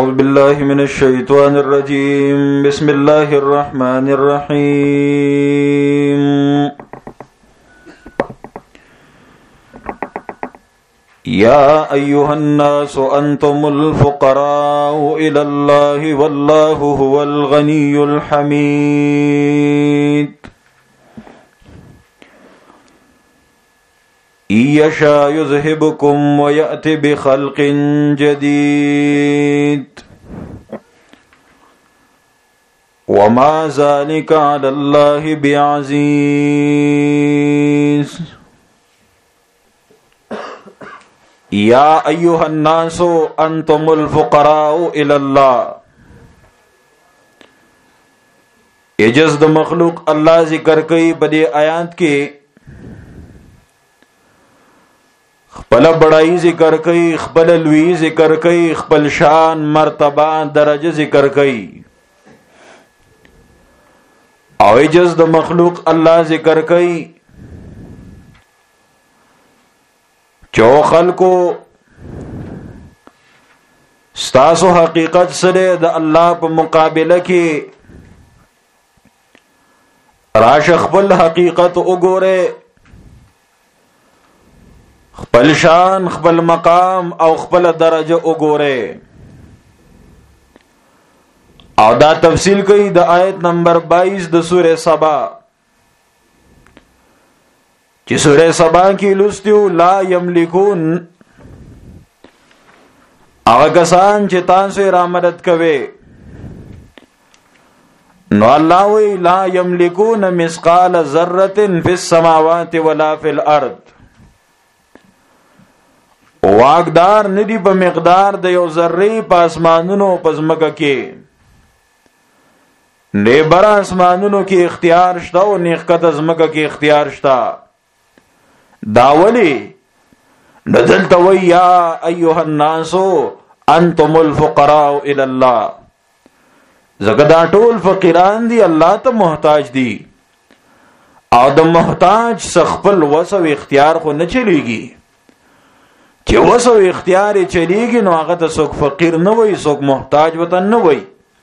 أعوذ بالله من الشيطان الرجيم بسم الله الرحمن الرحيم يا أيها الناس أنتم الفقراء إلى الله والله هو الغني الحميد إن يشاء يذهبكم ويأتي بخلق جديد وما ذلك على الله بعزيز يا أيها الناس أنتم الفقراء إلى الله اجز د مخلوق الله ذکر کوي په دې آیات کې خپل بڑائی ذکر کوي خپل لوی ذکر کوي خپل شان مرتبه درجه ذکر کوي او اجز د مخلوق الله ذکر کوي چو خلقو ستاسو حقیقت سره د الله په مقابله کې راش خپل حقیقت وګوره خپل شان خپل مقام او خپل درجه وګوره او دا تفصیل کوي د آیت نمبر 22 د سوره سبا چې سوره سبا کې لوستیو لا یملکون هغه کسان چې تاسو را مدد کوي نو الله وی لا یملکون مثقال ذره فی السماوات ولا فی الارض واقدار ندی په مقدار د یو ذره په اسمانونو په ځمکه کې نه بر اسمانونو کې اختیار شته او نه ښکته ځمکه کې اختیار شته داولی ندلته وی یا ایها الناس انتم الفقراء الى الله زګه دا ټول فقیران دي الله ته محتاج دي او د محتاج خپل وسو اختیار خو نه چلیږي چې وسو اختیار چلیږي نو هغه ته څوک فقیر نه وای څوک محتاج وطن نه وای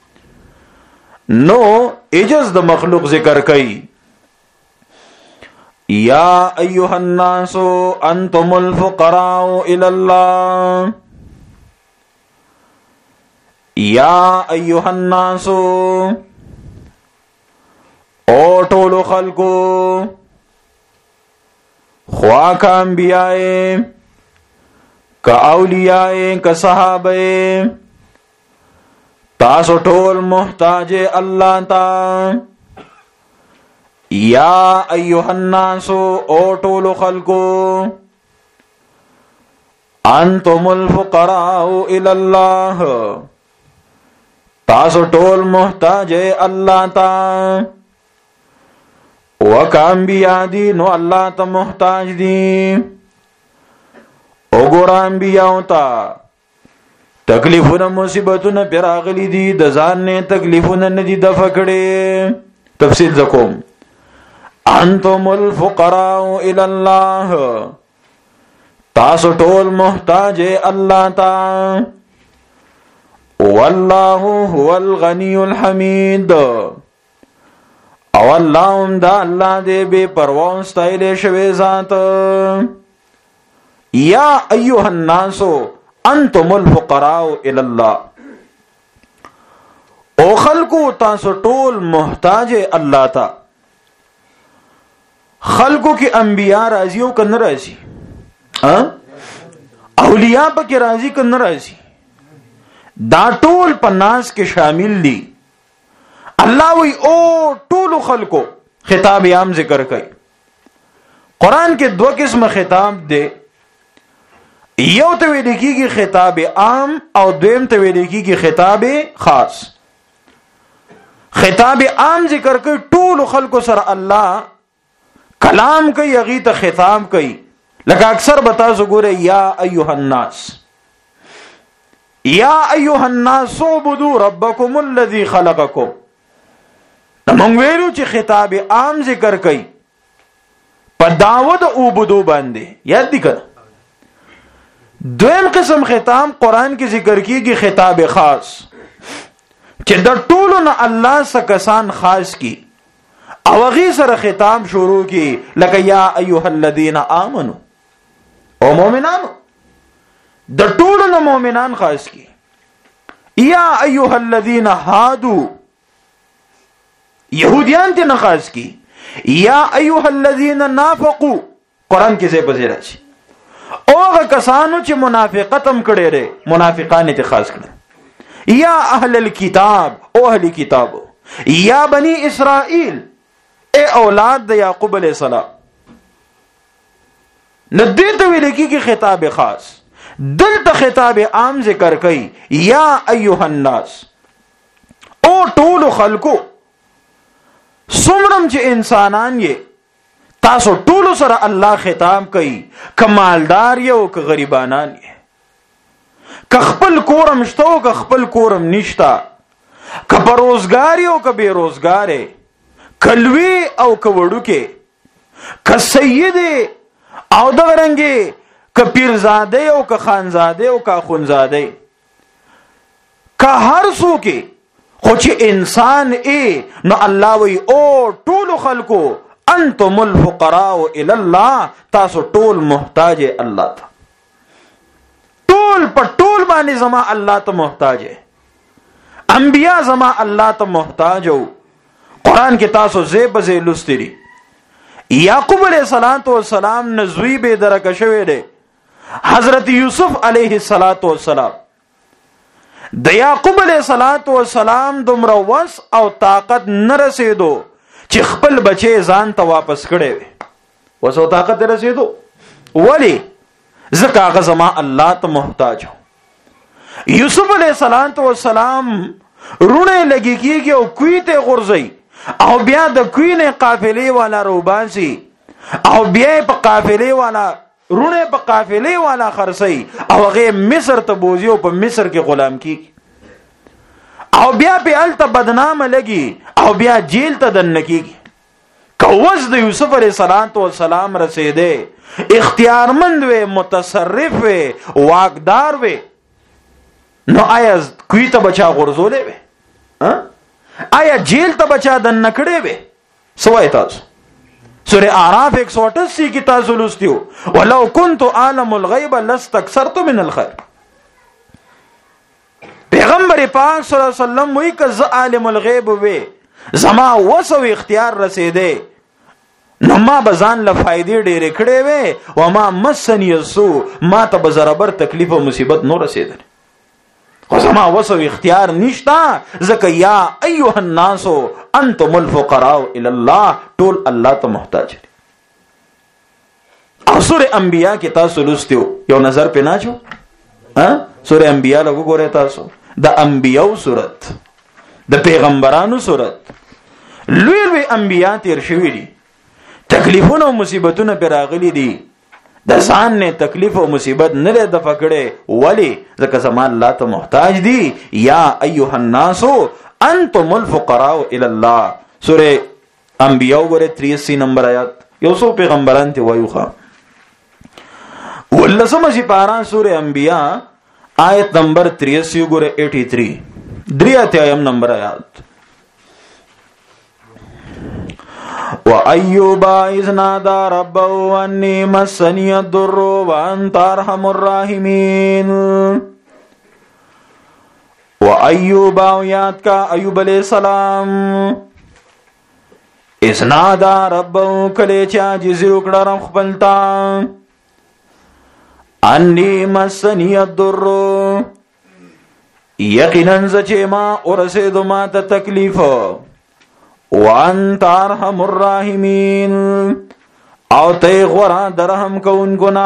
نو اجز د مخلوق ذکر کوي یا ایها الناس انتم الفقراء الى الله یا ایها الناس او ټول خلقو خوا کا انبیاء کا اولیاء کا صحابه تاسو ټول محتاج الله تا یا ایها الناس او ټول خلقو انتم الفقراء الى الله تاسو ټول محتاج الله تا وکم بیا دی نو الله ته محتاج دی وګورم بیا وتا تکلیفونه مصیبتونه پیراغلی دي د ځان نه تکلیفونه نه دي د فکړې تفصیل زکوم انتم الفقراء الى الله تاسو ټول محتاج الله تا والله هو الغني الحمید او الله هم دا الله دې بے پروا ستایل شوی ذات یا ایها الناس انتم الفقراء الى الله او خلقو تاسو ټول محتاج الله تا خلقو کې انبیاء راضی او کنه راضی اولیاء پکې راضی کنه راضی دا ټول پناس کې شامل دي الله وی او ټول خلقو خطاب عام ذکر کوي قران کې دو قسم خطاب دي یو ته ویل کېږي خطاب عام او دویم ته ویل کېږي خطاب خاص خطاب عام ذکر کوي ټول خلقو سره الله کلام کوي هغه ته خطاب کوي لکه اکثر بتا زګوره یا ایها الناس یا ایها الناس عبدوا ربکم الذی خلقکم موږ ویلو چې خطاب عام ذکر کوي په دعوت عبدو باندې یاد دي کړه دویم قسم خطاب قرآن کې ذکر کیږي خطاب خاص چې د ټولو نه الله څخه کسان خاص کی او هغه سره خطاب شروع کی لکه یا ایها الذین آمنو او مؤمنانو د ټولو نه مؤمنان خاص کی یا ایها الذین هادو یهودیان ته نه خاص کی یا ایها الذین نافقوا قرآن کې څه پځې راشي اوغه کسانو چې منافقت هم کړي لري منافقان ته خاص کړي یا اهل الكتاب او اهل کتاب یا بنی اسرائیل اے اولاد د یعقوب علیہ السلام ندیته ویل کیږي خطاب خاص دلته خطاب عام ذکر کړي یا ایها الناس او ټول خلقو سمرم چې انسانان یې تاسو ټول سره الله خطاب کوي کمالدار یو که غریبانان یې که خپل کورم شته او که خپل کورم نشتا که بروزګار یو که بے روزګار که لوی او که وړوکې که سید او دغه رنګې که پیرزاده او که خانزاده او که اخونزاده که هر څوک خو چې انسان نو الله وی او ټول خلکو انتم الفقراء الى الله تاسو ټول محتاج الله ته ټول په ټول باندې زما الله ته محتاج انبیاء زما الله ته محتاج او قران کې تاسو زیب زی لستری یعقوب علیہ السلام نزوی به درکه شوی دی حضرت یوسف علیہ السلام د یعقوب علیہ السلام دومره وس او طاقت نه رسیدو چې خپل بچي ځان ته واپس کړي وي وسو طاقت رسیدو ولی ځکه هغه زما الله ته محتاج یوسف علیہ السلام رونه لګي کیږي او کوی ته غورځي او بیا د کوی نه قافلې والا روبانسي او بیا په قافلې والا رونه په قافلې والا خرسي او هغه مصر ته بوزي او په مصر کې غلام کی او بیا په الته بدنامه لګي او بیا جیل ته دن کیږي کوز د یوسف علیہ السلام رسیدې اختیارمند و متصرف و واقدار و نو آیا کوی ته بچا غرزولې و آیا جیل ته بچا دن نکړې و سوای تاسو سورہ اعراف 188 کی تاسو لستیو ولو كنت عالم الغیب لاستكثرت من الخير پیغمبر پاک صلی الله علیه وسلم وی که ز عالم الغیب وی زما وسو اختیار رسیدې نو ما بزان له فائدې ډېرې کړې وې او ما مسنی السو ما ته بزربر تکلیف او مصیبت نو رسیدل خو زما وسو اختیار نشتا ځکه یا ایها الناس انتم الفقراء الى الله ټول الله ته محتاج او سورہ انبیاء کې تاسو لستیو یو نظر پنا چو سورہ انبیاء لګو ګورئ تاسو د انبیاء سورت د پیغمبرانو سورت لوی لوی انبیاء تیر شوی دي تکلیفونه او مصیبتونه پر راغلي دي د ځان نه تکلیف او مصیبت نه د فکړې ولی ځکه زمان الله ته محتاج دي یا ایها الناس انتم الفقراء الى الله سورہ انبیاء ګوره 83 نمبر آیات یو څو پیغمبران ته وایوخه ولسمه سي پارا سورہ انبیاء آیت نمبر 83 ګوره 83 دریاتیم نمبر آیات وَأَيُّوبَ إِذْ نَادَى رَبَّهُ أَنِّي مَسَّنِيَ الضُّرُّ وَأَنْتَ أَرْحَمُ الرَّاحِمِينَ وَأَيُّوبَ یاد کا ایوب علیہ السلام إِذْ نَادَى رَبَّهُ کله چې عاجزي وکړه رب خپلتا أَنِّي مَسَّنِيَ الضُّرُّ یقینا چې ما ورسېدو ما ته تکلیف وانت ارحم الراحمین او ته غورا درهم کون گنا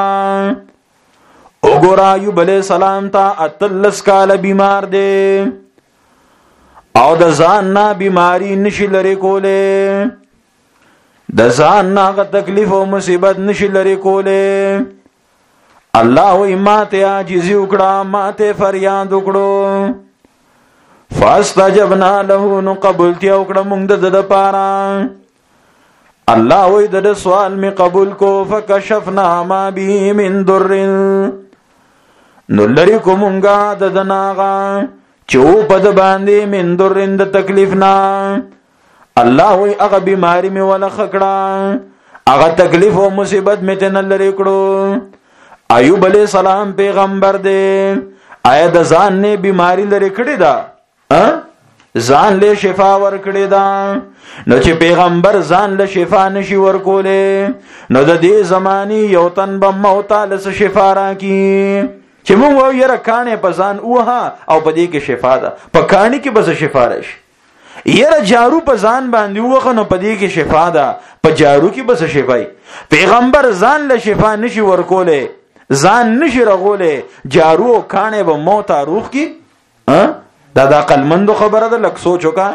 وګورا ایوب علیہ السلام ته اتلس کال بیمار دی او د ځان نه بیماری نشي لري کوله د ځان نه تکلیف او مصیبت نشي لري کوله الله وی ما ته عاجزي وکړه ما ته فریاد وکړو فاستجبنا له نو قبولتیا وکړه موږ د لپاره الله وی د سوال می قبول کو فکشفنا ما به من ضر نو لری کومونګه د دناغه چو پد باندې من درند تکلیفنا. الله وی هغه بیماری می ولا خکړه، هغه تکلیف او مصیبت می تن لری کړو. ایوب علیہ السلام پیغمبر دی، آیا د ځان نه بیماری لری کړی دا؟ ځان له شفا ور کړی دا. نو چې پیغمبر ځان له شفا نشي ور کوله، نو د دې زمانی یو تن به موت له شفا را کی. چې موږ وایو یره کانه په ځان اوها او په دې کې شفا ده، په کانی کې بس شفا راشي. یره جارو په ځان باندې وخه نو په دې کې شفا ده، په جارو کې بس شفای. پیغمبر ځان له شفا نشي ور کوله، ځان نشي رغوله، جارو کانه به موت روح کی. دا عقلمندو خبره ده، لک سوچو کا.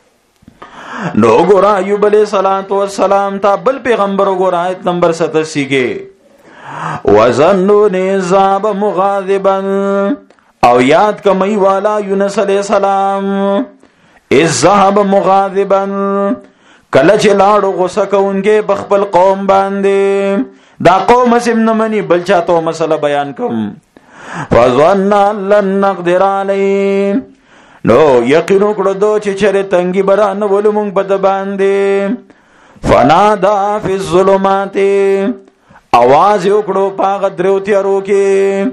نو ګورا ایوب علیہ السلام تا بل پیغمبر ګورا آیت نمبر 87 کې وظنون ذاب مغاضبا، او یاد کمی والا یونس علیہ السلام اذ ذهب مغاضبا، کله چې لاړو غوسه کوونکې بخپل قوم باندې. دا قوم سم نه مني، بل چاته مسله بیان کوم. فظن لن نقدر علیه، نو یقین وکړو دو چې چره تنګي برانه ولوم په د باندې. فنادا فی الظلمات، आवाज وکړو پاغ درو تیارو کې،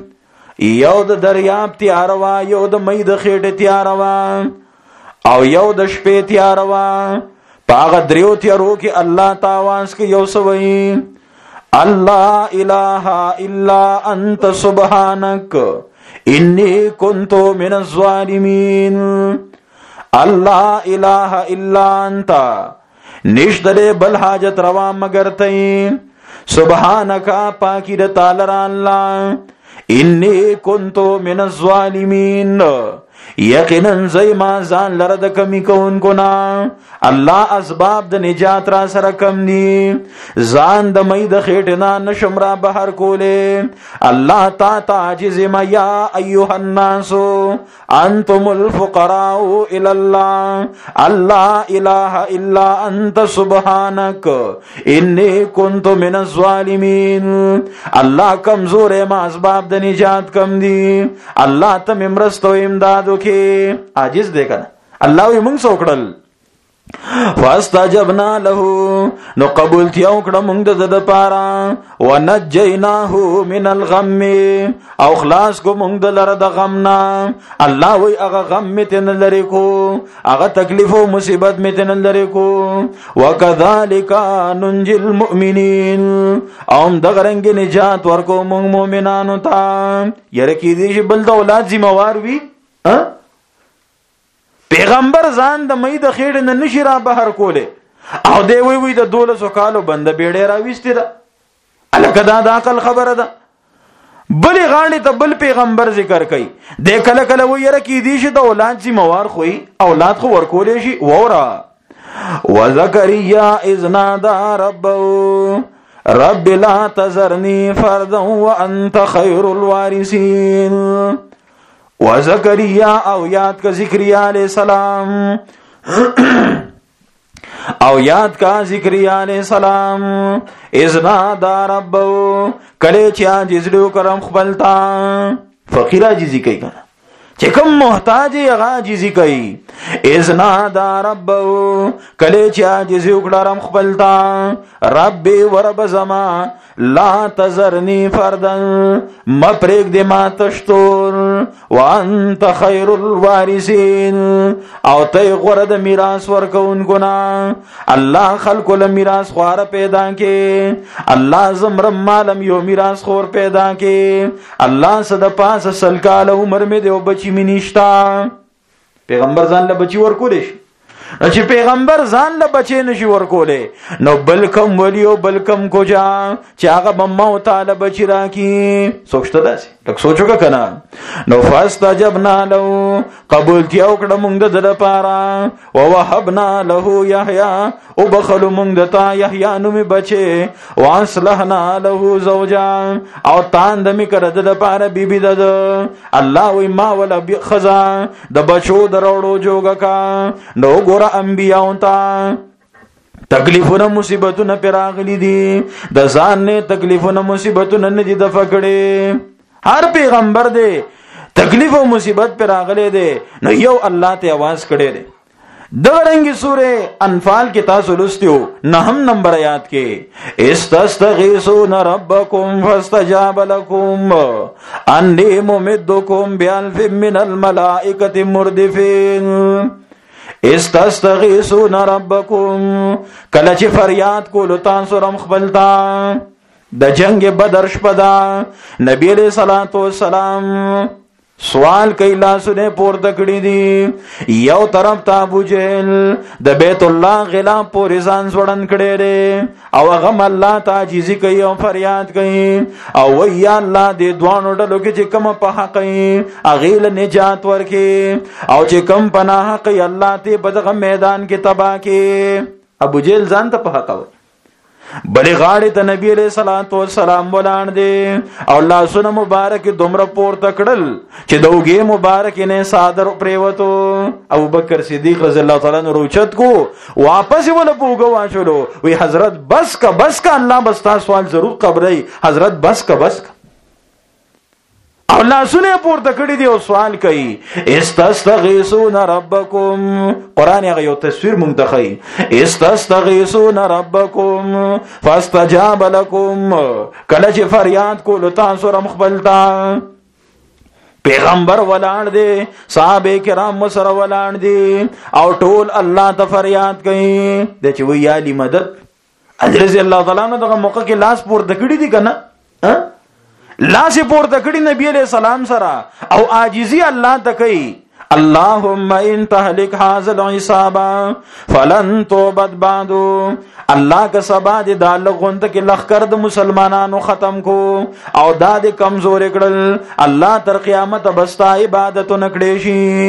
یو د دریاب تیار وا، یو د مې د خېټه تیار وا، او یو د شپې تیار وا. پاغ درو تیارو کې الله تاواز کې یو سوي، الله اله الا انت سبحانك انی کنت من الظالمین. الله اله الا انت، نشته بل حاجت روا مگر تی. سبحانك پاکی د تعالی الله، انی کنت من الظالمین، یقینا زیما ځان لره د کمی کوونکو نا. الله اسباب د نجات را سره کم دي، ځان د مې د خېټه نه نشم را بهر کوله. الله تا عاجز ما یا ایها الناس انتم الفقراء الى الله، الله اله الا انت سبحانك انی کنت من الظالمین. الله کمزور ما، اسباب د نجات کم دي، الله ته مرستو امدادو کې عاجز دی کنه. الله یې موږ څوکړل. فاستجبنا له، نو قبول تیاو کړه موږ د پاره. ونجیناه من الغم، او خلاص کو موږ د لره د غم نه. الله وی هغه غم متن لری کو، هغه تکلیف او مصیبت متن لری کو. وکذالک ننجی المؤمنین، اوم د غرنګ نجات ورکو موږ مؤمنانو ته. یره کې دې بل د اولاد ذمہوار وي. پیغمبر ځان د مې د خېړ نه نشي را بهر کوله، او دی وی د 1200 کالو بنده بیړې را وستي ده. الکه دا د عقل خبره ده. بل غاڼې ته بل پیغمبر ذکر کوي، د کله کله ویره کې دي چې د اولاد ذمہوار خوې، اولاد خو ورکولې شي. وورا وزکریا اذ نادى ربه رب لا تذرني فردا وانت خير الوارثين. وزکریا، او یاد کا زکریا علیہ السلام، او یاد کا زکریا علیہ السلام اذنا دا ربو، کله چې عاجز لو کرم خپلتا. فقیر عاجزی کوي کنه، چې کوم محتاج هغه عاجزی کوي. اذنا دا ربو، کله چې عاجز وکړم خپلتا. رب ورب زما لا تذرنی فردن، مپریک دې ما تشتور. وانت خیر الوارثین، او ته غره د میراث ورکوونکو نه. الله خلق له میراث خوار پیدا کې، الله زمرم مالم یو میراث خور پیدا کې. الله صد پاس سل کال عمر می دی او بچی می نشتا. پیغمبر ځان له بچی ورکول شي، چې پیغمبر ځان له بچی نشي ورکولې، نو بلکم ولی او بلکم کوجا چې هغه بمو تعالی بچی راکی. سوچته داسې لکه سوچو کنه. نو فاستجبنا له، قبول تیاو کړه موږ د لپاره. ووهبنا له یحیی، او بخلو موږ د تا یحیی نوم بچي. واصلحنا له زوجا، او تاند می کړه د لپاره بیبي د. الله وی ما ولا خزا د بچو دروړو جوګه کا. نو ګور انبیاء ته تکلیفونه مصیبتونه پیراغلی دي، د ځان نه تکلیفونه مصیبتونه نه دي د فکړې. هر پیغمبر دی تکلیف او مصیبت پر راغله دی نو یو الله ته आवाज کړي دی. دغرنګي سوره انفال کې تاسو لستیو 9 نمبر آیات کې استستغیثون ربکم فاستجاب لكم انی ممدکم بالف من الملائکه مردفین. استستغیثون ربکم کله چې فریاد کول تاسو رم خپلتا د جنگ بدر شپدا نبی علیہ الصلوۃ والسلام سوال کوي لاسونه پورته کړی دي یو طرف ته ابو جهل د بیت الله غلا پورې ځان ځوړن کړي دي او هغه الله ته عاجزي کوي او فریاد کوي او یا الله دې دوانو ډلو کې چې کوم په حق کوي هغه له نجات ورکي او چې کوم پناه کوي الله ته بدغه میدان کې تباہ کوي. ابو جهل ځان ته په حق کوي بلې غاړې ته نبی علیہ الصلوۃ والسلام ولاړ دي او لاسونه مبارک دومره پورته کړل چې د اوږې مبارک نه صادر پریوتو. ابو بکر صدیق رضی الله تعالی عنہ روچت کو واپس ولا پوګو واچولو وی حضرت بس کا الله بس تاسو سوال ضرور قبرای حضرت بس کا او لاسونه پورته کړی دی او سوال کوي استستغیثون ربکم. قران هغه یو تصویر مونږ ته کوي استستغیثون ربکم فاستجاب لكم کله چې فریاد کول تاسو رم خپلتا پیغمبر ولاړ دی صحابه کرام سره ولاړ دي او ټول الله ته فریاد کوي د چې وی علی مدد. حضرت الله تعالی عنہ دغه موقع کې لاس پورته کړی دی کنه لاس پورته کړی نبی علیہ السلام سره او عاجزی الله ته کوي اللهم ان تهلك هذا العصابه فلن توبت بعد. الله کا سبا د لغوند کې لخر د مسلمانانو ختم کو او دا د کمزور کړل الله تر قیامت بستا عبادت نکړي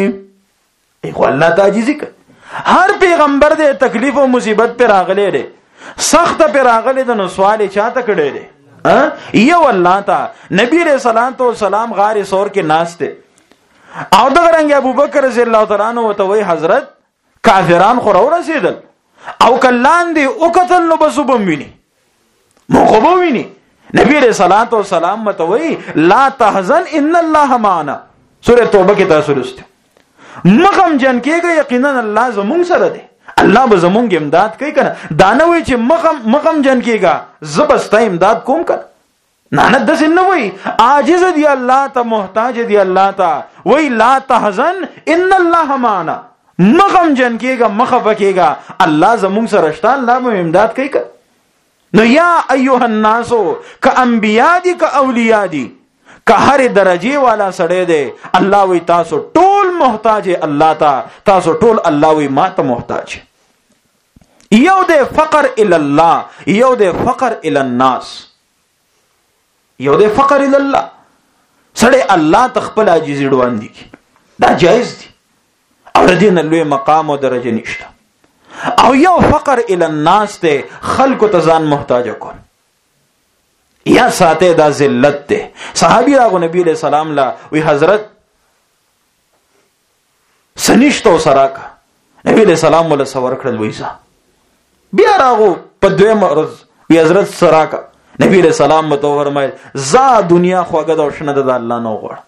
شي. خو الله ته عاجزی کوي. هر پیغمبر د تکلیف او مصیبت پر راغلي دي سخت پر راغلي د نو سوال چاته کړي دي یو الله تا. نبی علیہ الصلوۃ والسلام غار سور کې ناشته او دغه رنګ ابو بکر رضی الله تعالی عنہ وته وی حضرت کافران خو رسیدل او کلان دی او قتل نو بسوبم ویني مخبو ویني. نبی علیہ الصلوۃ والسلام وته وی لا تحزن ان الله معنا سورۃ توبه کې تاسو لسته مغم جن کېږي یقینا الله زمون سره دی الله به زمونږ امداد کوي کنه دا نه وي چې مغم جن کېږي زبستا امداد کوم کنه نه د سن وي عاجز دی الله ته محتاج دی الله ته وی لا تحزن ان الله معنا مغم جن کېږي مخه کېږي الله زمونږ سره شته الله به امداد کوي کنه. نو یا ایها الناس ک انبیاء دي ک اولیاء دي که هر درجه والا سړی دی الله وی تاسو ټول محتاج الله ته تاسو ټول الله وی ما ته محتاج. یو د فقر الی الله یو د فقر الی الناس یو د فقر الی الله سړی الله تخپل عاجزی ډوان دي دا جایز دي او ردین لوی مقام او درجه نشته. او یو فقر الی الناس ته خلق ته ځان محتاج کول یا ساته دا ذلت ته. صحابی راغو نبی علیہ السلام لا وی حضرت سنشتو سراکا نبی علیہ السلام ولا سور کړل ویسا بیا راغو په دویم ورځ وی حضرت سراکا نبی علیہ السلام متو فرمایل ز دنیا خوګه د شنه د الله نو غوړ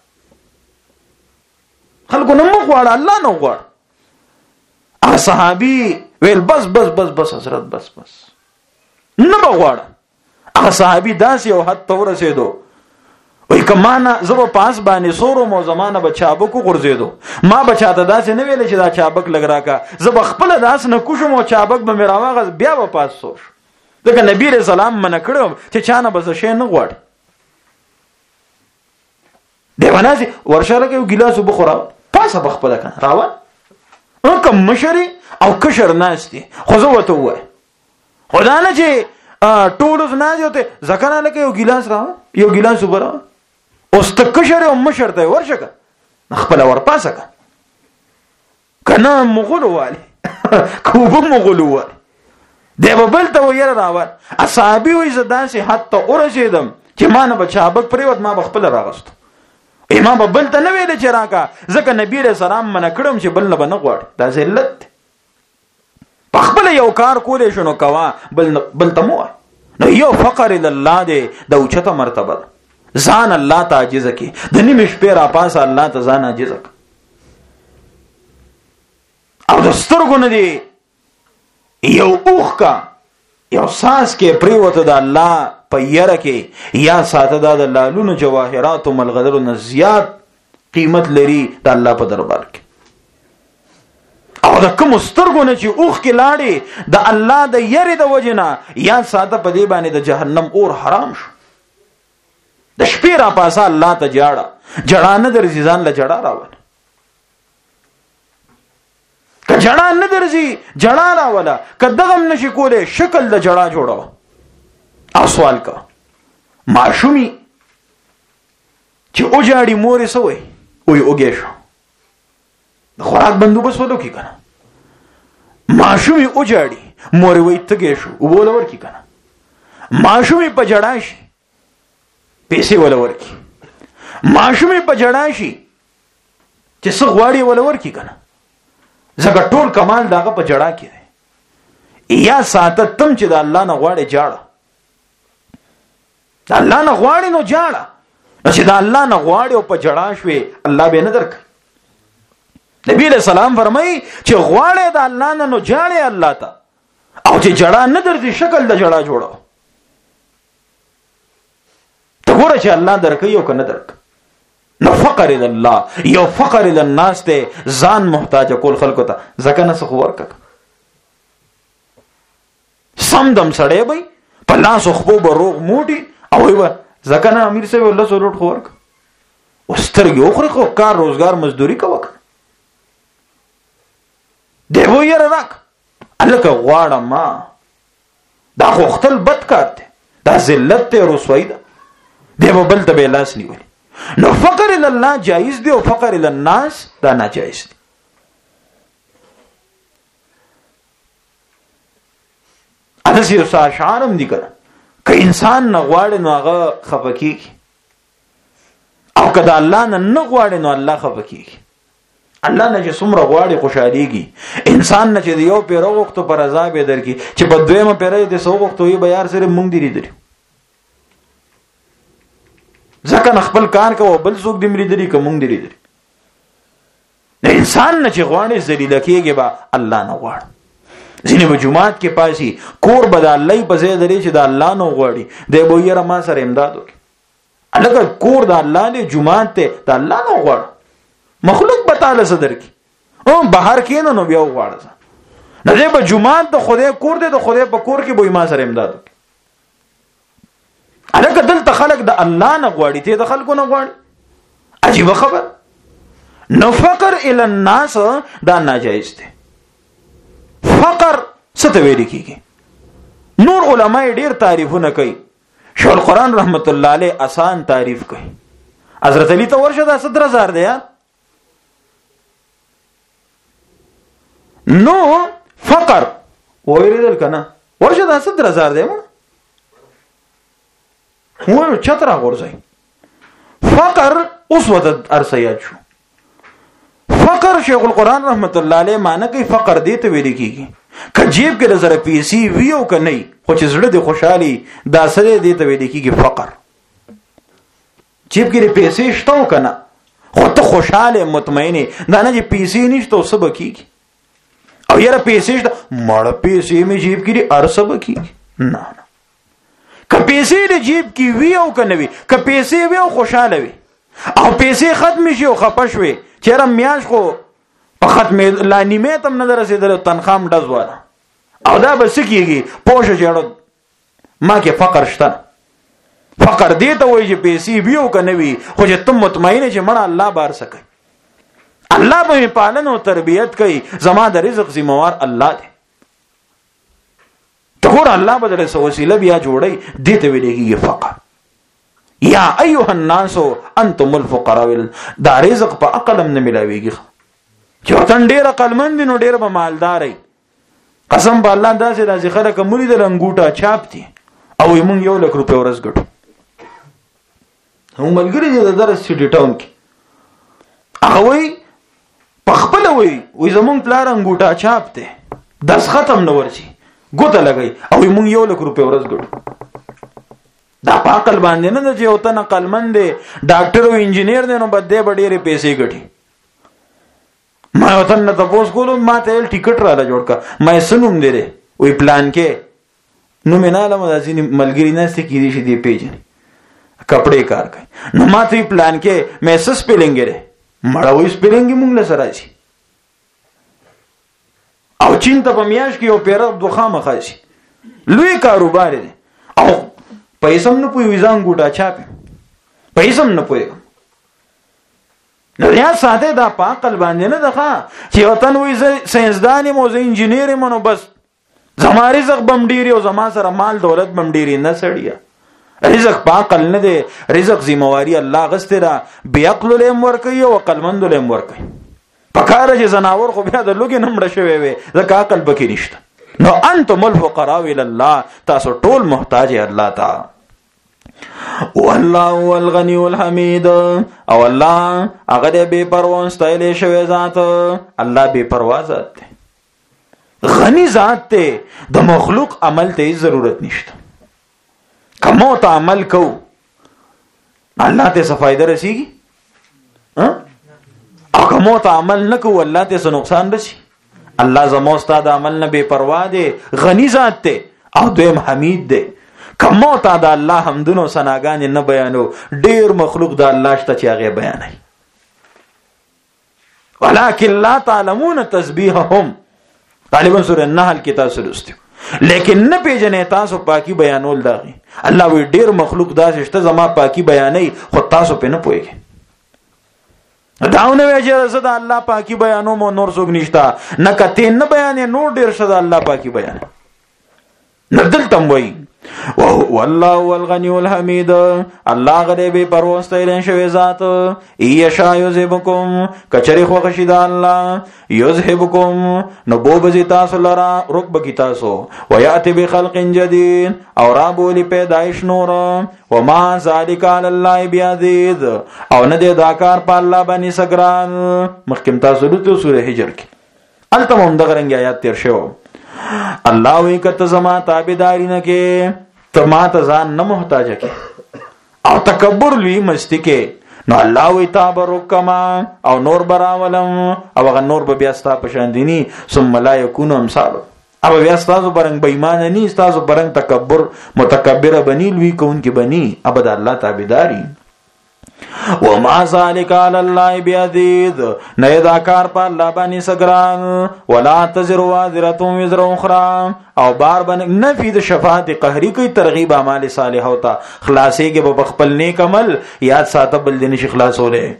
خلکو نو غوړ الله نو غوړ. ا صحابی ویل بس حضرت بس نه غوړ. ا صحابی داس یو حد تور رسیدو وای کمانه زبو پاس باندې سورو مو زمانه بچابکو غرزیدو ما بچاته داس نه ویل چې دا چابک لګراکا زب خپل داس نه کوشم او چابک به میراواغ بیا و پاس سوش دغه نبی رسول الله من کړو چې چانه بس شي نه غوړ دیوانازي ورشاله کې ګلاس وبخورا پاسه بخپل کنه راو نو کوم مشري او کشر ناشتي خو زه وته وای خدای نه چې ټولوس نه جوته ځکه نه یو ګلاس راو یو ګلاس وبرا اوس تکشر او مشر ته ورشګه خپل ور پاسه کنه مغول والی کوبه مغول والی دیو بل ته ویل راوړ اصحابي وې زدان سي حتی اورشیدم چې ما نه بچابک پریوت ما بخپل راغست امام بل ته نه ویل چې راکا ځکه نبی رسول الله من کړم چې بل نه بنه غوړ دا ذلت بخپل یو کار کولې شنو کوا بل تمو نو یو فقر الی الله دی د اوچته مرتبه ځان الله ته عاجز کی د نیمه شپې را پاسه الله ته ځان عاجز کی او د سترګو نه دی یو اوخ کا یو ساس کې پریوته د الله په یره کې یا ساته د لالونو جواهرات او ملغلرو نه زیات قیمت لري د الله په دربار کې او د کوم سترګو نه چې اوخ کې لاړې د الله د یری د وجنه یا ساته په دی باندې د جهنم اور حرام شو د شپې را پاسه الله ته جړه نه درځي ځان له جړه راول که جړه نه درځي جړه راولا که دغم نشي کوله شکل د جړه جوړو او سوال کا معشومی چې او جاړي مورې سوې وي اوګې شو د خوراک بندوبست ولو کی کنه معشومی او جاړي مورې وي تګې شو وبولور کی کنه معشومی په جړه شي پیسې ولور کی معشومی په جړه شي چې څه غواړي ولور کی کنه زګه ټول کمال داغه په جړه کې دی یا ساته تم چې د الله نه غواړي جاړه د الله نه غواړي نو جاړه چې د الله نه غواړي او په جړه شوي الله به نه درک نبی له سلام فرمایي چې غواړي د الله نه نو جاړي الله ته او چې جړه نه درځي شکل د جړه جوړو ته ګوره چې الله درکې او کنه درک نو فقر الى الله یو فقر الى الناس ته ځان محتاج کول خلکو ته ځکه نه څه ورکک سم دم سړې وي په لاس خو به روغ موټي او وي ځکه نه امیر صاحب الله سره خو ورک واسترګي اخره خو کار روزګار مزدوري کوک دی وو یې راک الکه غواړه ما دا خو خپل بد کار دی دا ذلت ته رسوي ده دی بل ته به لاس نیولي نو فقر الى الله جائز دی او فقر الى الناس دا ناجائز دی اته سي اشعارم دي کړه که انسان نه غواړي نو هغه خفقي او کله الله نه غواړي نو الله خفقي الله نه چې څومره غواړي خوشاليږي انسان نه چې یو پیرو وخت پر عذاب درکې چې په دویمه پیرې د سو وخت وي به یار سره مونږ دی لري ځکه خپل کار کوو بل څوک دې مری دري کوم دې لري انسان نه چې غواړي ذلیل کېږي با الله نه غواړي ځینې په جمعات کې پاسي کور به د الله په ځای دري چې د الله نه غواړي د بویره ما سره امداد وکړي الګا کور د الله نه جمعات ته د الله نه غواړي مخلوق بتاله صدر کی او بهر کې نو بیا غواړي نه دې په جمعات د خدای کور دې د خدای په کور کې به ما سره امداد وکړي الګا دلته خلق د الله نه غواړي ته د خلکو نه غواړي عجیب خبر نو فقر الى الناس دا ناجائز دی فقر څه ته ویل کیږي نور علماء ډیر تعریفونه کوي شیخ القرآن رحمت الله علیه آسان تعریف کوي حضرت علی ته ورشه دا 17000 دی نو فقر ویریدل کنه ورشه دا 17000 دی مو چترا ورځي فقر اوس وته ارسیات شو فقر شیخ القرآن رحمت الله علیه معنی کوي فقر دې ته ویل کیږي که جیب کې زره پیسې ویو که نه خو چې زړه دې خوشحالي دا سره دې ته ویل کیږي فقر جیب کې پیسې شته او کنه خو ته خوشاله مطمئنه دا نه چې پیسې نشته او سبا کیږي او یاره پیسې شته مړ پیسې می جیب کې ارسب کیږي نه که پیسې دې جیب کې ویو که نه وی که پیسې ویو خوشاله وي او پیسې ختم شي او خپش وي چیرې میاش خو په ختمه لا نیمه تم نه رسیدل تنخوام ډز وره او دا بس کیږي پوښه جوړ ما کې فقر شته فقر دې ته وایي چې پیسې ویو کنه وی خو چې تم مطمئنه چې مړه الله بار سکے الله به پالن او تربيت کوي زما د رزق ذمہوار الله دی ته الله بدله سو وسیله بیا جوړي دې ته ویل کیږي فقر یا ایها الناس انتم الفقراء دا رزق په عقلم نه ملاويږي چې وطن ډیر عقلمند نو ډیر به مالدار وي قسم په الله داسې خلک مولي د لنګوټه چاپتي او موږ 1 لک روپے ورس ګټو هم ملګری دې د درس سټي ټاون کې هغه وي په خپل وي زمونږ پلار انګوټه چاپته داس ختم نه ورشي ګوته لګي او موږ 1 لک روپے ورس ګټو دا په عقل باندې نه چې وته عقل مند دی ډاکټر او انجینیر دی نو بده ډېرې پیسې ګټي. ما وته نه تاسو کولو ما ته ټیکټ را جوړ کا مې سنوم دی وی پلان کې نو مې نه لمه د ځینې ملګری نه ستې کېدی شي دی پیژنې کپڑے کار کوي نو ما ته پلان کې مې څه سپیلنګ لري مړه وې سپیلنګ مونږ له سره شي او چین ته په میاش کې یو پیره دوخه مخاشي لوی کاروبار دی او پیسې نه پوي وزان ګوټا چاپي پیسې نه پوي نو یا ساده دا پاکل باندې نه دغه چې وطن وې ساينسدان مو زه انجینیر مونږ بس زما رزق بم ډیری او زما سره مال دولت بم ډیری نه سړیا. رزق پاکل نه دی رزق ذمہواری الله غستره بی عقل لم ورکي او عقل مند لم ورکي پکاره چې زناور خو بیا د لوګي نمړه شوي وي ځکه عقل بکی نشته. نو انتم الفقراء الى الله تاسو ټول محتاج الله ته. والله هو الغني الحمید او الله هغه بے پروا ستایل شوی ذات. الله بے پروا ذات دی غنی ذات ته د مخلوق عمل ته ضرورت نشته. کومو ته عمل کو الله ته څه فائدہ رسیږي او کومو ته عمل نکو الله ته څه نقصان رسي. الله زمو استاد عمل نه بے پروا دی غنی ذات ته او دویم حمید دی. کومو ته د الله حمدونو ثناګان نه بیانو ډیر مخلوق د الله شته چې هغه بیانای ولکن لا تعلمون تسبیحهم غالبا سورہ النحل کې تاسو لوستو لیکن نه پیژنې تاسو پاکي بیانول داغي. الله وی ډیر مخلوق داسې شته زما پاکي بیانای خو تاسو په نه پوهیږئ. داونه وی چې زه د الله پاکي بیانوم نور څوک نشتا نه کته نه بیانې نور ډیر شته الله پاکي بیان نه دلته وی والله والغني الحمید. الله غره به پروستایل شوی ذات یشا یذهبکم کچری خو خشید الله یذهبکم نو بوبزی تاسو لرا رکب کی تاسو ویاتی بخلق جدید اور ابولی پیدائش نور وما ذالک علی الله بیعزیز او نه د داکار په الله باندې سګران. مخکم تاسو د سوره هجر کې التمم دغرنګ آیات تیر شو. الله وی کته زما تابعداري نه کې ته ما ته ځان نه محتاج کې او تکبر لوی مستی کې نو الله وی تابرکما او نور براولم او غ نور به بیا ستا پشاندینی ثم لا یکون امثال او بیا تاسو برنګ بې ایمان نه تاسو برنګ تکبر متکبر بنی لوی کون کې بنی ابد الله تابعداري. وما ذلك على الله بعزيز نه دا کار په الله باندې سګران ولا تزر وازره وزر اخرى او بار باندې نفي د شفاعت قهري کوي ترغیب اعمال صالحه ہوتا خلاصي کې په خپل نیک عمل یاد ساته بل دین شي خلاصوله.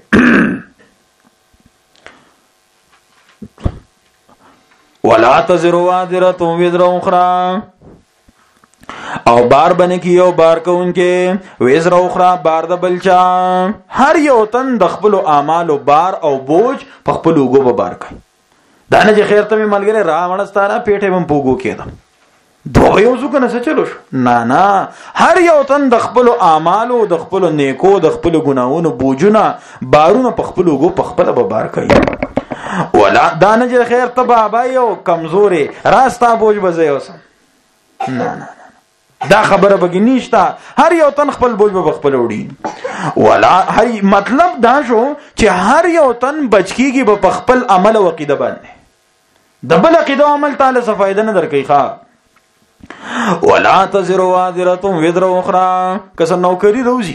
ولا تزر وازره وزر اخرى او بار بنه کی یو بار کوونکې وزر اخرى بار د بلچا هر یو تن د خپل اعمال او بار او بوج په خپل وګو به بار کوي. دا نه چې خیر ته ملګری را مړستانه پیټه بم پوګو کېدم دوه یو ځکه نه چلو نه نه هر یو تن د خپل اعمال او د خپل نیکو د خپل ګناونو بوجونه بارونه په خپل وګو په خپل به بار کوي. ولا دا نه چې خیر ته بابا یو کمزوري راستا بوج بځي اوس نه نه دا خبره بګی نشتا هر یو تن خپل بوج به خپل وړي. ولا هر مطلب دا شو چې هر یو تن بچکیږي به خپل عمل او عقیده باندې د بل عقیده عمل تعالی څه فائدہ نه درکې ښا. ولا تزر وازره وزر اخرى کس نوکری روزي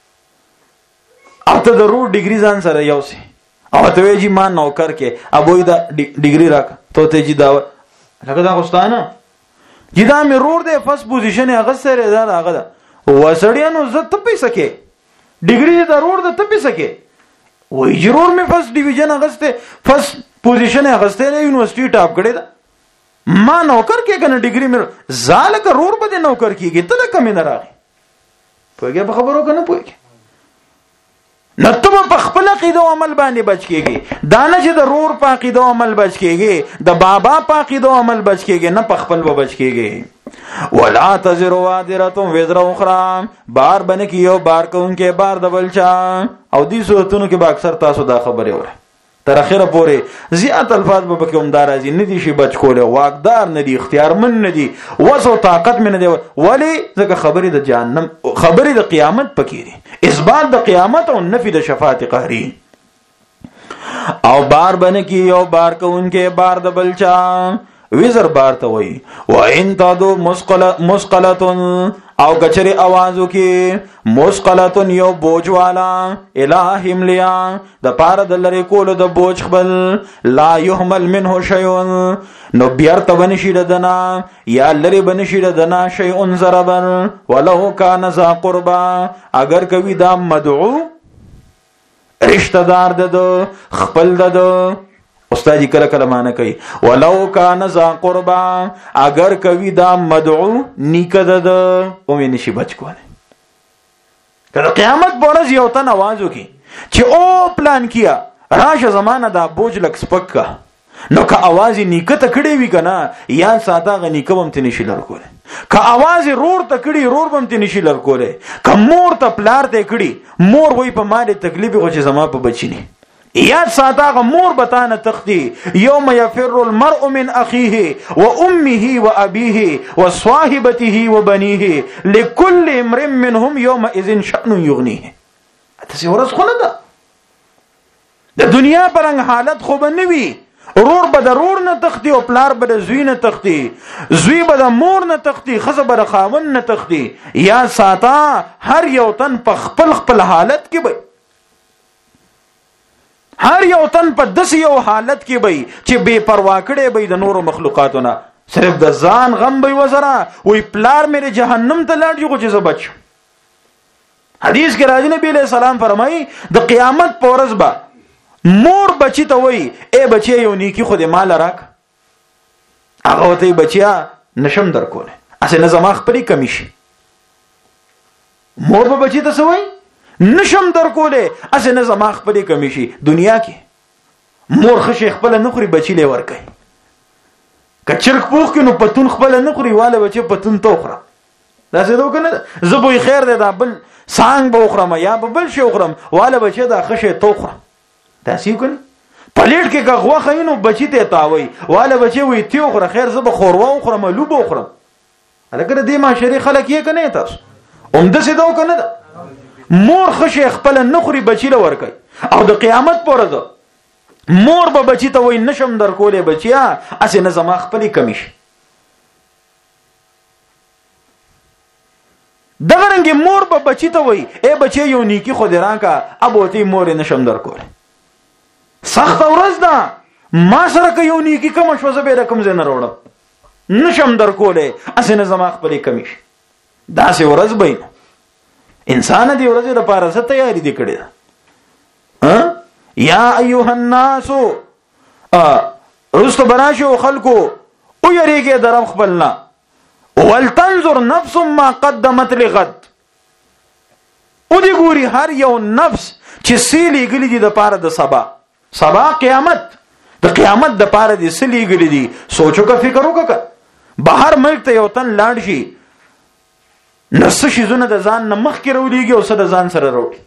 اته د روډ ډیګری ځان سره یو سي او ته وی ما نوکر کې ابوی دا ډیګری راک ته ته جی دا لکه دا غستانه جدا مې رور دی فرست پوزیشن هغه سره دا هغه دا وسړیانو زه ته پیسې کې ډیګری دا رور د ته پیسې کې وای جرور مې فرست ډیویژن هغه سته فرست پوزیشن هغه سته یونیورسيټي ټاپ کړی دا ما نوکر کې کنه ډیګری مې زالک رور به نوکر کېږي ته کم نه راغی پوهیږي په خبرو کنه پوهیږي نه ته په خپل عقیده او عمل باندې بچ کېږي دا نه چې د رور په عقیده او عمل بچ کېږي د بابا په عقیده او عمل بچ کېږي نه په خپل بچ کېږي. ولا تزر وازره وزر اخرى بار بنه کې یو بار کوونکې بار د بلچا او دې صورتونو کې به اکثر تاسو دا خبره وره تر اخره پورې زیات الفاظ به پکې عمدار راځي، نه دي شي بچ کوله، واقدار نه دي، اختیارمن نه دي، وسو طاقت من نه دي. ولی ځکه خبرې د جهنم، خبرې د قیامت پکې دي، اثبات د قیامت او نفي د شفاعت قهري. او بار بن کی او بار کوونکې بار د بلچا وزر بار ته وای. و ان تدو مسقلتن او کچری आवाजو کې مسقلتن یو بوج والا الہم لیا د پاره د لری کول د بوج خپل لا يهمل منه شيء نو بیرته بنشي دنا یا لری بنشي دنا شيء زربن ولو کان ذا قربا اگر کوي دا مدعو رشتہ دار د خپل د استاد کله کله معنی کوي ولو کان ذا قربا اگر کوي دا مدعو نیکد د اومې نشي بچ کوله. کله قیامت پورز یو تن आवाजو کی چې او پلان کیا راشه زمانہ دا بوج لک سپک کا نو که आवाज نیکته کړي وی کنه یا ساده غنی کوم ته نشي لر کوله، که आवाज رور ته کړي رور بم ته نشي لر کوله، که مور ته پلار ته کړي مور وای په ماده تکلیف خو چې زما په بچی نه یا ساده مور بتانه تختی یوم یفر المرء من اخیه وامه وابیه وصاحبته وبنیه لكل امرئ منهم يومئذ شأن یغنیه. تاسو ورځ خو نه ده د دنیا پرنګ حالت خو بنوي، رور به د رور نه تختی او پلار به د زوی نه تختی، زوی به د مور نه تختی، خزه به د خاون نه تختی. یا ساته هر یو تن په خپل خپل حالت کې به، هر یو تن په دس یو حالت کې به چې بے پروا کړي به د نورو مخلوقاتو نه، صرف د ځان غم به وزرا وی پلار مې جهنم ته لاړ جو چې زبچ. حدیث کې راځي نبی علیہ السلام فرمایي د قیامت په ورځ به مور بچی ته وای اے بچی یو نیکی خو دې مال راک، هغه ته بچیا نشم درکوله اسه نه زما خپلې کمی شي. مور به بچی ته سوای نشم درکوله اسه نه زما خپلې کمی شي. دنیا کې مور خشه خپل نه خوري بچی له ور کوي، کچرک پوخ کې نو پتون خپل نه خوري واله بچي پتون توخره دا څه دوه کنه زبوي خیر دی دا بل سانګ به خورم یا بل شي خورم واله بچي دا خشه توخره دا څه کنه پلیټ کې غوا خینو بچی ته تاوي واله بچي وي تیو خره خیر زب خوروا خورم لوبو خورم الګره دې معاشري خلک یې کنه تاسو اومده څه دوه کنه مور خشه خپل نه خوري بچی له ور کوي. او د قیامت پر ورځ مور به بچی ته وای نشم در کوله بچیا اسه نه زما خپلې کمیش. دغه رنګ مور به بچی ته وای اے بچی یو نیکی خو دران کا ابوتی مور نشم در کوله. سخت ورځ ده ما سره که یو نیکی کوم شو زه به رقم زنه وروړم نشم در کوله اسه نه زما خپلې کمیش. دا سه ورځ به انسان دی ورځ د پاره څه تیاری دی کړی ها یا ایها الناس رست براشو خلقو او یریږي درم خپلنا ولتنظر نفس ما قدمت لغد. او دی ګوري هر یو نفس چې سیلی ګلی دی د پاره د سبا قیامت د قیامت د پاره دی سیلی ګلی دی. سوچو کا فکر وکړه بهر ملک ته یو تن لاړ شي نس شي زونه د ځان نه مخ کې وروړيږي او صد ځان سره وروړي.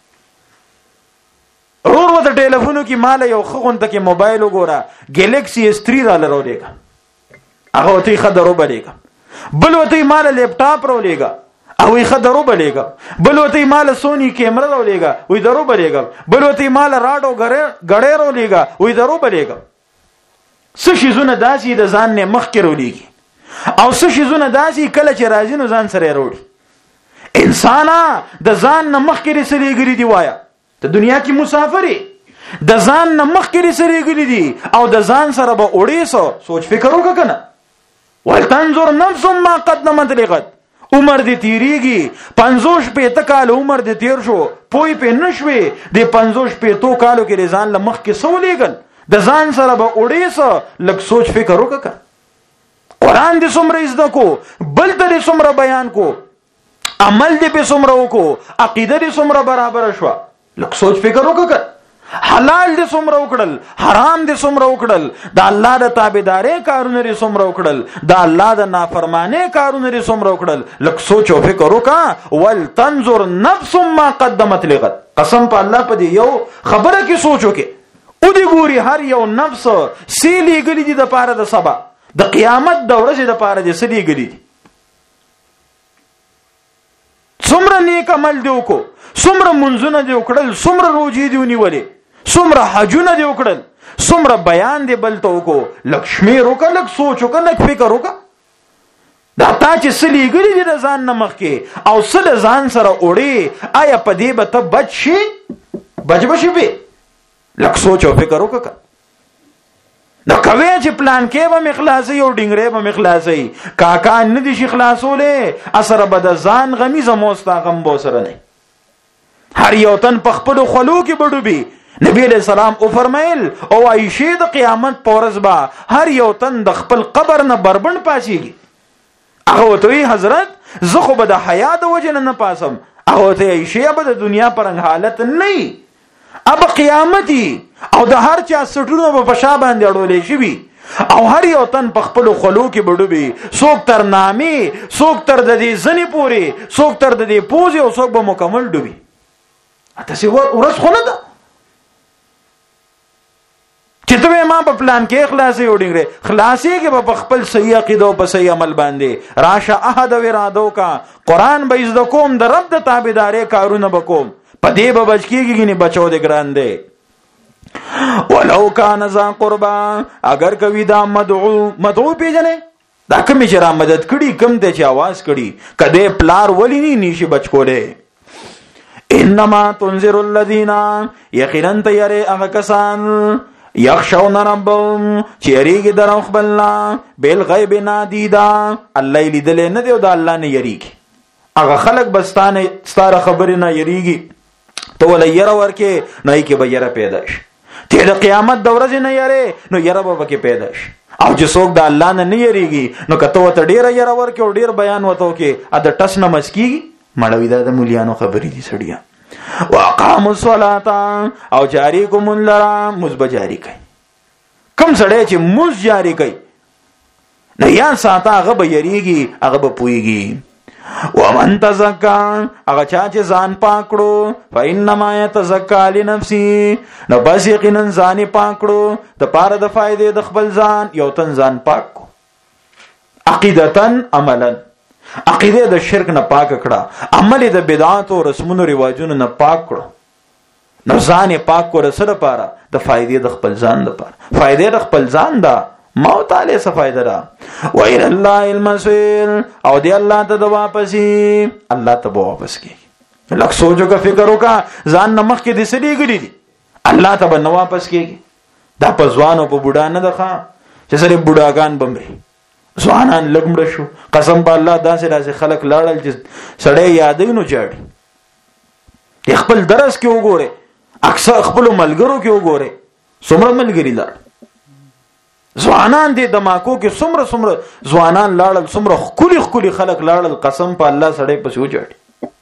رور وته ټلیفونو کې مال یو خغون ته کې موبایل وګوره ګلیکسي S3 را لروړيګا هغه ته خدرو بلېګا بل وته مال لپټاپ وروړيګا او یې خدرو بلېګا بل وته مال سونی کیمرا وروړيګا وې درو بلېګا بل وته مال راډو غړې وروړيګا وې درو بلېګا. څه شي زونه داسي د ځان نه مخ کې وروړيږي او څه شي زونه داسي کله چې راځي نو ځان سره وروړي. انسان د ځان نه مخ کې رسېږي دی وایا ته دنیا کې مسافرې د ځان نه مخ کې رسېږي دي او د ځان سره به وړې سوچ فکر وکړه کنه. ولتنظر نفس ما قدمت لغد. عمر دې تیریږي 50 پېته کال عمر دې تیر شو پوي په نشوي د 50 پېتو کالو کې ځان له مخ کې سولېګل د ځان سره به وړې لک سوچ فکر وکړه. قرآن دې څومره زده کو بل ته څومره بیان کو عمل دې په څومره وکړو عقیده دې څومره برابر شو لک سوچ فکر وکړه. حلال دې څومره وکړل حرام دې څومره وکړل د الله د تابعداري کارونه دې څومره وکړل د الله د نافرمانی کارونه دې څومره وکړل لک سوچ او فکر وکړه. ولتنظر نفس ما قدمت لغد. قسم په الله په دې یو خبره کې سوچ وکړه او دی ګوري هر یو نفس سیلی ګلی دي د پاره د سبا د قیامت د ورځې د پاره د سلی ګلی دي. څومره نیک عمل دی وکړو، څومره منځونه دی وکړل، څومره روزي دی ونیولې، څومره حجونه دی وکړل، څومره بیان دی بل ته وکړو، لږ شمیر وکړه، لږ سوچ وکړه، لږ فکر وکړه. دا تا چې سلی ګلی دي د ځان نه مخکې او څه د ځان سره وړي، آیا په دې به ته بچ شي؟ بچ به شي به؟ لږ سوچ او فکر وکړه. نو کوي چې پلان کې به مخلاصي او ډنګره به مخلاصي، کاکا نه دي شي خلاصولې، اثر به د ځان غمی زموستا غم بو سره نه. هر یو تن په خپل خلو کې بډوبي. نبی علیہ السلام او فرمایل او عائشہ د قیامت پورز با هر یو تن د خپل قبر نه بربند پاسيږي. هغه ته حضرت زه خو به د حیا د وجه نه پاسم. هغه ته عائشہ به د دنیا پرنګ حالت نه اب قیامتي او د هر چا سټونو په پښا باندې اړولې شي او هر یو تن په خپل خلو کې بډوبي، څوک تر نامي، څوک تر د دې زنی پوري، څوک تر د دې پوزي او څوک به مکمل ډوبي. اته سی ورځ خو نه ده چې ته ما په پلان کې خلاصي وډینګره، خلاصي کې په خپل صحیح عقیده او په صحیح عمل باندې راشه احد و ارادو کا قران به عزت کوم، د رب د تابعداري کارونه وکوم، په دې به بچ کېږي نه بچو دې ګران دی. ولو کان ذا قربا، اگر کوي دا مدعو پیژنې، دا کوم چې را مدد کړي، کوم ته چې आवाज کړي، کده پلار ولی نه نشي بچ کوله. انما تنذر الذين، یقینا تیارې هغه کسان یخشون ربهم چې یریږي درو خپلنا بالغیب نادیدا، الله لیدل نه دی او د الله نه یریږي. هغه خلق بستانه ستاره خبرې نه یریږي، ته ول یره ورکه نه کې به یره پیدا شي. ته د قیامت د ورځې نه یره نو یره به کې پیدا شي. او چې څوک د الله نه نه یریږي نو کته وته ډیره یره ورکه او ډیر بیان وته کې ا د ټس نه مسکیږي. مړوي د مولیانو خبرې دي سړیا. واقاموا الصلاه، او جاری کوم لرا مزب جاری کوي. کوم سړی چې مز جاری کوي نه یا ساته هغه به یریږي، هغه به پويږي. ومن تزکا، هغه چا چې ځان پاکړو، فإنما يتزکا لنفسه، نو بس یقینا ځان پاکړو د پاره د فائدې د خپل ځان. یو تن ځان پاک کو عقیدتن عملا، عقیده د شرک نه پاک کړه، عمل د بدعات او رسمونو رواجونو نه پاک کړه، نو ځان پاک کو رسره پاره د فائدې د خپل ځان د پاره. فائدې د خپل ځان دا موت علی صفایده را. و الى الله المصير، او دی الله ته د واپسی، الله ته واپس کی. لکه سوچو کا فکر وکا، ځان نمخ کې د سړي ګری دي، الله ته به واپس کیږي. دا په ځوانو په بوډا نه ده چې سره بوډاګان بمبي ځوانان لګمړ شو. قسم په الله داسې خلک لاړل چې سړی یادې نو جاړي. خپل درس کې وګوره، اکثر خپل ملګرو کې وګوره، څومره ملګری لاړ. ځوانان دې دماکو کې څومره ځوانان لاړل، څومره خولي خلک لاړل. قسم په الله سړی پسې وجاړي.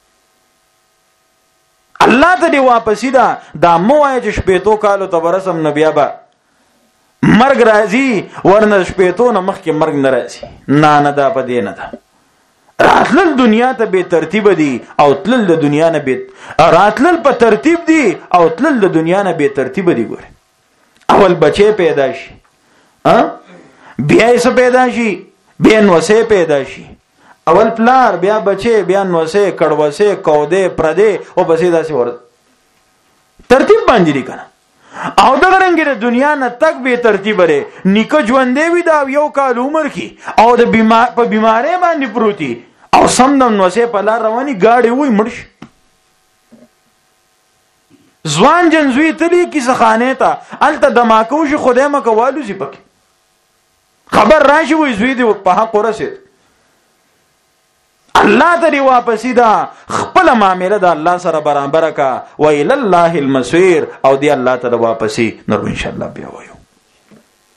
الله ته دی واپسی دا مو وای چې شپېتو کالو ته ورسم نبیا با مرګ راځي، ورنه شپېتو نه مخکې مرګ نه راځي. نه دا په دې نه ده. راتلل دنیا ته به ترتیب دي او تلل د دنیا نه به راتلل په ترتیب دي او تلل د دنیا نه به ترتیب دي. ګوره اول بچي پیدا شي، بیا یې پیدا شي، بیا نوسه پیدا شي. اول پلار، بیا بچي، بیا نوسه، کډوسه، کوده، پرده او بسې داسې ور ترتیب باندې لري کنه. او دا رنګه دنیا نه تک به ترتیب لري. نیکه ژوندې وي دا یو کال عمر کې او د بیمار په بیمارې باندې پروتي او سمدم نوسه په لار رواني گاډي وای مرش. ځوان جنزوی تلی کی سخانه تا الته دماکو شي خدای مکوالو زی پک خبر راشي وای زوی دی په حق ورسید. الله ته واپسی دا خپل معاملې دا الله سره برابر کا. و الى الله المصير، او دی الله ته واپسی نور ان شاء الله بیا وایو.